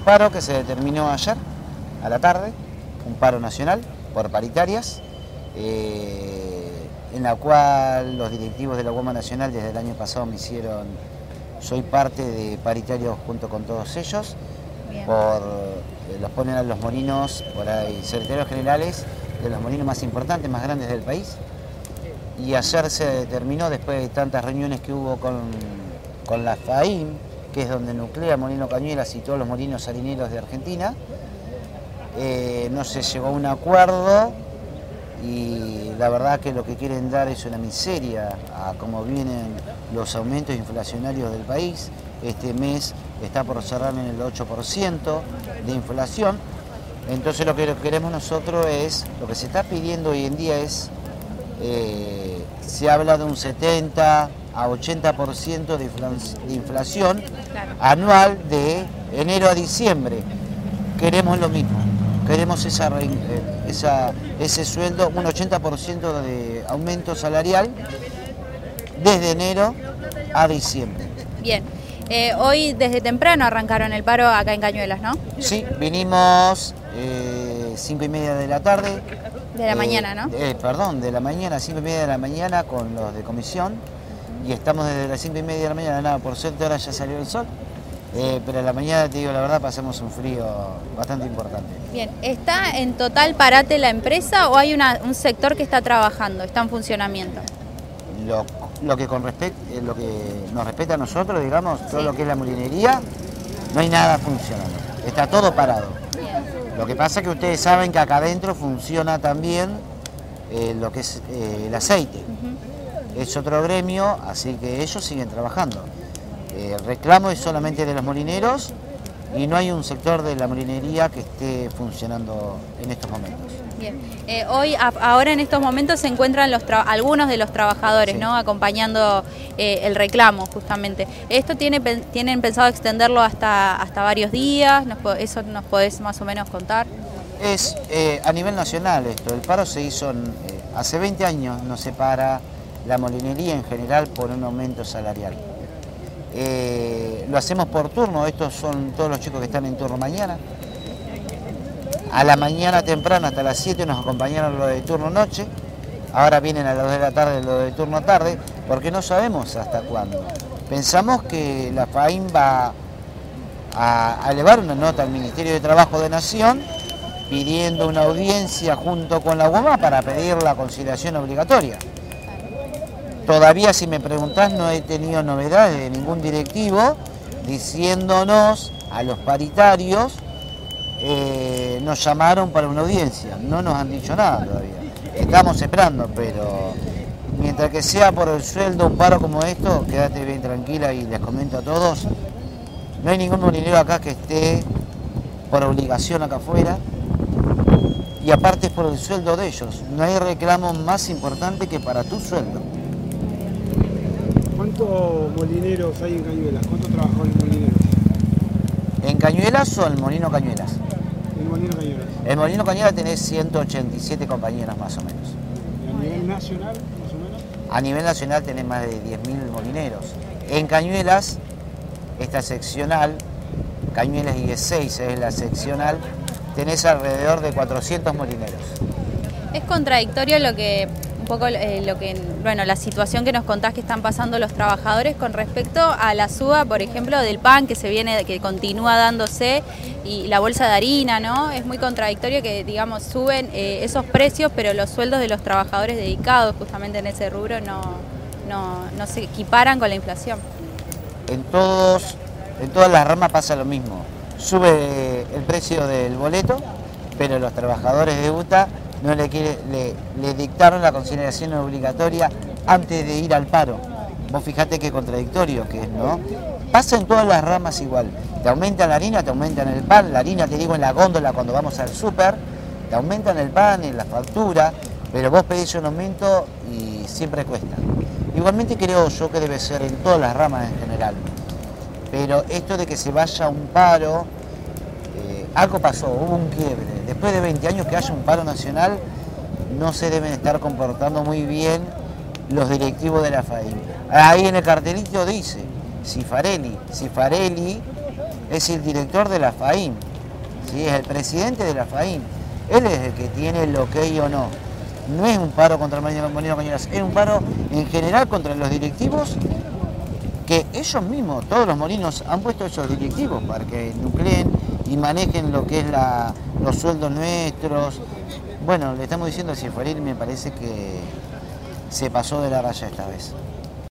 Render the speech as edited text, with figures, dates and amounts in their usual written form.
Paro que se determinó ayer a la tarde, un paro nacional por paritarias, en la cual los directivos de la UOMA Nacional desde el año pasado soy parte de paritarios junto con todos ellos. Bien. Los ponen a los molinos, por ahí, secretarios generales de los molinos más importantes, más grandes del país. Y ayer se determinó, después de tantas reuniones que hubo con la FAIM, que es donde nuclea Molino Cañuelas y todos los molinos harineros de Argentina, no se llegó a un acuerdo y la verdad que lo que quieren dar es una miseria a cómo vienen los aumentos inflacionarios del país. Este mes está por cerrar en el 8% de inflación. Entonces lo que queremos nosotros es, lo que se está pidiendo hoy en día es, se habla de un 70 a 80% de inflación anual de enero a diciembre. Queremos lo mismo, queremos ese sueldo, un 80% de aumento salarial desde enero a diciembre. Bien, hoy desde temprano arrancaron el paro acá en Cañuelas, ¿no? Sí, vinimos 5:30 de la tarde. De la mañana, ¿no? Perdón, de la mañana, 5:30 de la mañana con los de comisión. Y estamos desde las 5:30 de la mañana, nada, por suerte ahora ya salió el sol. Pero a la mañana, te digo la verdad, pasamos un frío bastante importante. Bien, ¿está en total parate la empresa o hay un sector que está trabajando, está en funcionamiento? Lo que nos respecta a nosotros, digamos, sí, todo lo que es la molinería, no hay nada funcionando, está todo parado. Bien. Lo que pasa es que ustedes saben que acá adentro funciona también lo que es el aceite. Es otro gremio, así que ellos siguen trabajando. El reclamo es solamente de los molineros y no hay un sector de la molinería que esté funcionando en estos momentos. Bien, ahora en estos momentos se encuentran algunos de los trabajadores, sí, ¿no?, acompañando el reclamo justamente. ¿Esto tienen pensado extenderlo hasta varios días? ¿Eso nos podés más o menos contar? Es a nivel nacional esto, el paro se hizo hace 20 años, no se para la molinería en general por un aumento salarial. Lo hacemos por turno, estos son todos los chicos que están en turno mañana. A la mañana temprano, hasta las 7 nos acompañaron los de turno noche, ahora vienen a las 2 de la tarde los de turno tarde, porque no sabemos hasta cuándo. Pensamos que la FAIM va a elevar una nota al Ministerio de Trabajo de Nación pidiendo una audiencia junto con la UOMA para pedir la conciliación obligatoria. Todavía, si me preguntás, no he tenido novedades de ningún directivo diciéndonos a los paritarios, nos llamaron para una audiencia, no nos han dicho nada todavía. Estamos esperando, pero mientras que sea por el sueldo un paro como esto, quédate bien tranquila y les comento a todos, no hay ningún molinero acá que esté por obligación acá afuera y aparte es por el sueldo de ellos. No hay reclamo más importante que para tu sueldo. ¿Cuántos molineros hay en Cañuelas? ¿Cuántos trabajadores molineros? En Cañuelas o el Molino Cañuelas. El Molino Cañuelas. El Molino Cañuelas tenés 187 compañeras más o menos. ¿Y a nivel nacional, más o menos? A nivel nacional tenés más de 10.000 molineros. En Cañuelas, esta seccional, Cañuelas y E6 es la seccional, tenés alrededor de 400 molineros. Es contradictorio la situación que nos contás que están pasando los trabajadores con respecto a la suba, por ejemplo, del pan que continúa dándose y la bolsa de harina, ¿no? Es muy contradictorio que, digamos, suben esos precios, pero los sueldos de los trabajadores dedicados justamente en ese rubro no se equiparan con la inflación. En todas las ramas pasa lo mismo. Sube el precio del boleto, pero los trabajadores de UTA no le dictaron la consideración obligatoria antes de ir al paro. Vos fijate qué contradictorio que es, ¿no? Pasa en todas las ramas igual. Te aumentan la harina, te aumentan el pan, la harina te digo en la góndola cuando vamos al súper, te aumentan el pan, en la factura, pero vos pedís un aumento y siempre cuesta. Igualmente creo yo que debe ser en todas las ramas en general. Pero esto de que se vaya a un paro, algo pasó, hubo un quiebre. Después de 20 años que haya un paro nacional, no se deben estar comportando muy bien los directivos de la FAIM. Ahí en el cartelito dice Cifarelli es el director de la FAIN, ¿sí? Es el presidente de la FAIN. Él es el que tiene el ok o no. No es un paro contra el Molino Cañuelas, es un paro en general contra los directivos, que ellos mismos, todos los molinos, han puesto esos directivos para que nucleen y manejen lo que es los sueldos nuestros. Bueno, le estamos diciendo al Ciferil, me parece que se pasó de la raya esta vez.